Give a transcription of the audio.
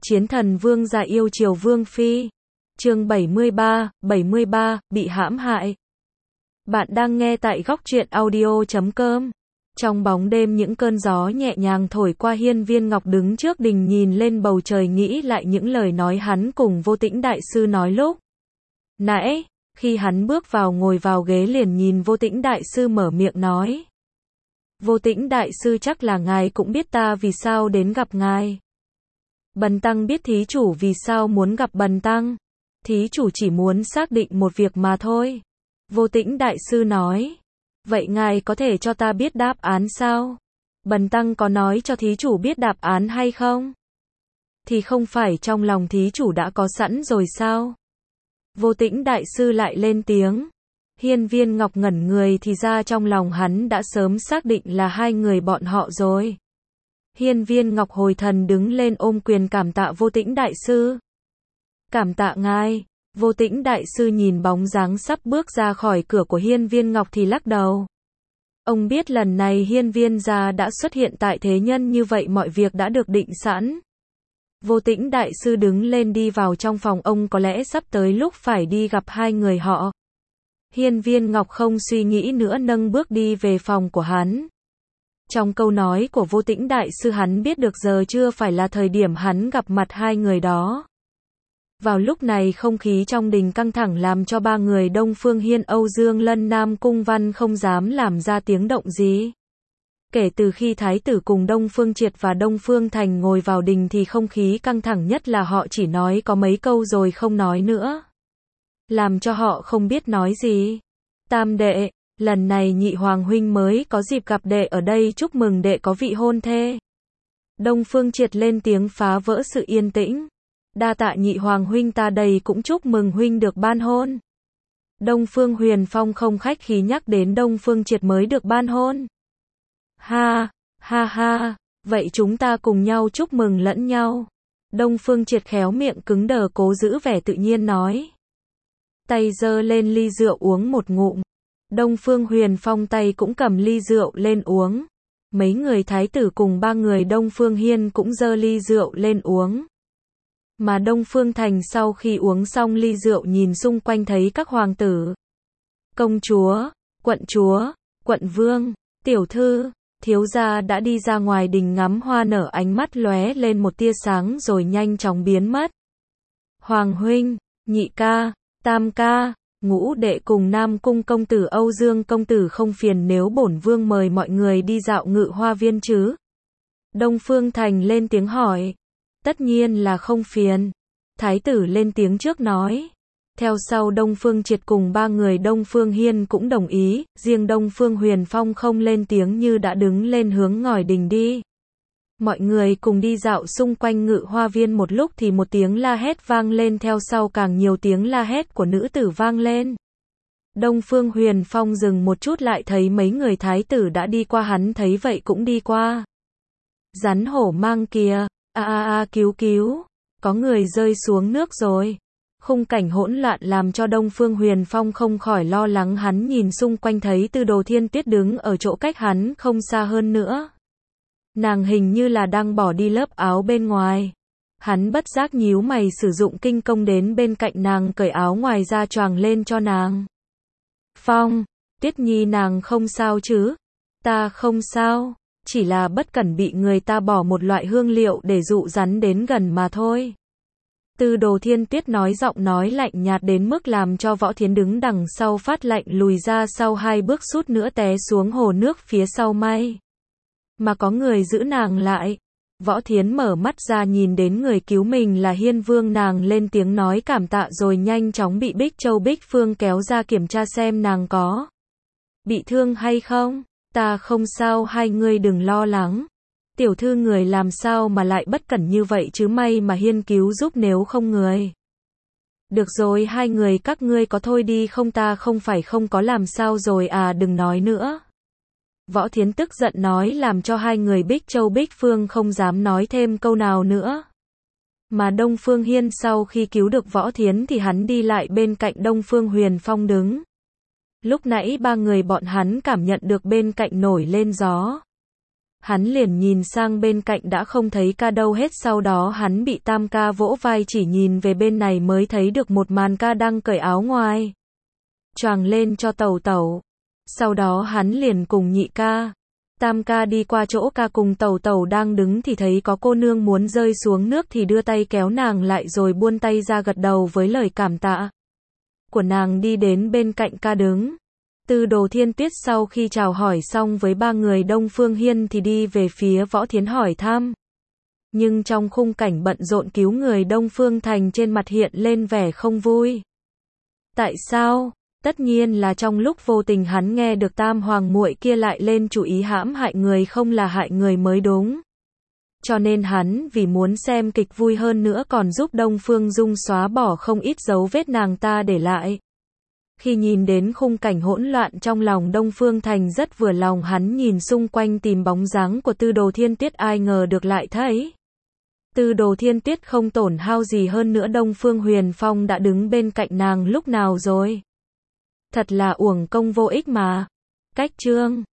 Chiến thần vương gia yêu chiều vương phi. Chương 73, bị hãm hại. Bạn đang nghe tại góc truyện audio.com. Trong bóng đêm những cơn gió nhẹ nhàng thổi qua, Hiên Viên Ngọc đứng trước đình nhìn lên bầu trời, nghĩ lại những lời nói hắn cùng Vô Tĩnh đại sư nói lúc nãy. Khi hắn bước vào ngồi vào ghế liền nhìn Vô Tĩnh đại sư mở miệng nói: Vô Tĩnh đại sư, chắc là ngài cũng biết ta vì sao đến gặp ngài. Bần tăng biết thí chủ vì sao muốn gặp bần tăng. Thí chủ chỉ muốn xác định một việc mà thôi. Vô Tĩnh đại sư nói. Vậy ngài có thể cho ta biết đáp án sao? Bần tăng có nói cho thí chủ biết đáp án hay không? Thì không phải trong lòng thí chủ đã có sẵn rồi sao? Vô Tĩnh đại sư lại lên tiếng. Hiên Viên Ngọc ngẩn người, thì ra trong lòng hắn đã sớm xác định là hai người bọn họ rồi. Hiên Viên Ngọc hồi thần đứng lên ôm quyền cảm tạ Vô Tĩnh đại sư. Cảm tạ ngài. Vô Tĩnh đại sư nhìn bóng dáng sắp bước ra khỏi cửa của Hiên Viên Ngọc thì lắc đầu. Ông biết lần này Hiên Viên gia đã xuất hiện tại thế nhân, như vậy mọi việc đã được định sẵn. Vô Tĩnh đại sư đứng lên đi vào trong phòng, ông có lẽ sắp tới lúc phải đi gặp hai người họ. Hiên Viên Ngọc không suy nghĩ nữa nâng bước đi về phòng của hắn. Trong câu nói của Vô Tĩnh đại sư hắn biết được giờ chưa phải là thời điểm hắn gặp mặt hai người đó. Vào lúc này không khí trong đình căng thẳng làm cho ba người Đông Phương Hiên, Âu Dương Lân, Nam Cung Văn không dám làm ra tiếng động gì. Kể từ khi Thái tử cùng Đông Phương Triệt và Đông Phương Thành ngồi vào đình thì không khí căng thẳng nhất là họ chỉ nói có mấy câu rồi không nói nữa. Làm cho họ không biết nói gì. Tam đệ, lần này nhị hoàng huynh mới có dịp gặp đệ ở đây, chúc mừng đệ có vị hôn thê. Đông Phương Triệt lên tiếng phá vỡ sự yên tĩnh. Đa tạ nhị hoàng huynh, ta đây cũng chúc mừng huynh được ban hôn. Đông Phương Huyền Phong không khách khí nhắc đến Đông Phương Triệt mới được ban hôn. Ha, ha ha, vậy chúng ta cùng nhau chúc mừng lẫn nhau. Đông Phương Triệt khéo miệng cứng đờ cố giữ vẻ tự nhiên nói. Tay giơ lên ly rượu uống một ngụm. Đông Phương Huyền Phong tay cũng cầm ly rượu lên uống. Mấy người thái tử cùng ba người Đông Phương Hiên cũng giơ ly rượu lên uống. Mà Đông Phương Thành sau khi uống xong ly rượu nhìn xung quanh thấy các hoàng tử, công chúa, quận vương, tiểu thư, thiếu gia đã đi ra ngoài đình ngắm hoa nở, ánh mắt lóe lên một tia sáng rồi nhanh chóng biến mất. Hoàng huynh, nhị ca, tam ca, ngũ đệ cùng Nam Cung công tử, Âu Dương công tử không phiền nếu bổn vương mời mọi người đi dạo Ngự Hoa Viên chứ? Đông Phương Thành lên tiếng hỏi. Tất nhiên là không phiền. Thái tử lên tiếng trước nói. Theo sau Đông Phương Triệt cùng ba người Đông Phương Hiên cũng đồng ý, riêng Đông Phương Huyền Phong không lên tiếng như đã đứng lên hướng ngỏi đình đi. Mọi người cùng đi dạo xung quanh Ngự Hoa Viên một lúc thì một tiếng la hét vang lên, theo sau càng nhiều tiếng la hét của nữ tử vang lên. Đông Phương Huyền Phong dừng một chút lại thấy mấy người thái tử đã đi qua, hắn thấy vậy cũng đi qua. Rắn hổ mang kìa, cứu, có người rơi xuống nước rồi. Khung cảnh hỗn loạn làm cho Đông Phương Huyền Phong không khỏi lo lắng, hắn nhìn xung quanh thấy Tư Đồ Thiên Tuyết đứng ở chỗ cách hắn không xa hơn nữa. Nàng hình như là đang bỏ đi lớp áo bên ngoài. Hắn bất giác nhíu mày sử dụng kinh công đến bên cạnh nàng cởi áo ngoài ra choàng lên cho nàng. Phong, Tuyết Nhi nàng không sao chứ? Ta không sao, chỉ là bất cẩn bị người ta bỏ một loại hương liệu để dụ rắn đến gần mà thôi. Tư Đồ Thiên Tuyết nói, giọng nói lạnh nhạt đến mức làm cho Võ Thiến đứng đằng sau phát lạnh lùi ra sau hai bước, sút nữa té xuống hồ nước phía sau. May mà có người giữ nàng lại. Võ Thiến mở mắt ra nhìn đến người cứu mình là Hiên Vương, nàng lên tiếng nói cảm tạ rồi nhanh chóng bị Bích Châu Bích Phương kéo ra kiểm tra xem nàng có bị thương hay không. Ta không sao, hai người đừng lo lắng. Tiểu thư người làm sao mà lại bất cẩn như vậy chứ, may mà Hiên cứu giúp, nếu không người. Được rồi, hai người các ngươi có thôi đi không, ta không phải không có làm sao rồi à, đừng nói nữa. Võ Thiến tức giận nói, làm cho hai người Bích Châu Bích Phương không dám nói thêm câu nào nữa. Mà Đông Phương Hiên sau khi cứu được Võ Thiến thì hắn đi lại bên cạnh Đông Phương Huyền Phong đứng. Lúc nãy ba người bọn hắn cảm nhận được bên cạnh nổi lên gió. Hắn liền nhìn sang bên cạnh đã không thấy ca đâu hết, sau đó hắn bị Tam ca vỗ vai chỉ nhìn về bên này mới thấy được một màn ca đang cởi áo ngoài choàng lên cho Tẩu Tẩu. Sau đó hắn liền cùng nhị ca, Tam ca đi qua chỗ ca cùng Tẩu Tẩu đang đứng thì thấy có cô nương muốn rơi xuống nước thì đưa tay kéo nàng lại rồi buông tay ra gật đầu với lời cảm tạ của nàng, đi đến bên cạnh ca đứng. Tư Đồ Thiên Tuyết sau khi chào hỏi xong với ba người Đông Phương Hiên thì đi về phía Võ Thiến hỏi thăm. Nhưng trong khung cảnh bận rộn cứu người, Đông Phương Thành trên mặt hiện lên vẻ không vui. Tại sao? Tất nhiên là trong lúc vô tình hắn nghe được Tam hoàng muội kia lại lên chủ ý hãm hại người, không là hại người mới đúng. Cho nên hắn vì muốn xem kịch vui hơn nữa còn giúp Đông Phương Dung xóa bỏ không ít dấu vết nàng ta để lại. Khi nhìn đến khung cảnh hỗn loạn trong lòng Đông Phương Thành rất vừa lòng, hắn nhìn xung quanh tìm bóng dáng của Tư Đồ Thiên Tuyết, ai ngờ được lại thấy Tư Đồ Thiên Tuyết không tổn hao gì, hơn nữa Đông Phương Huyền Phong đã đứng bên cạnh nàng lúc nào rồi. Thật là uổng công vô ích mà. Cách chương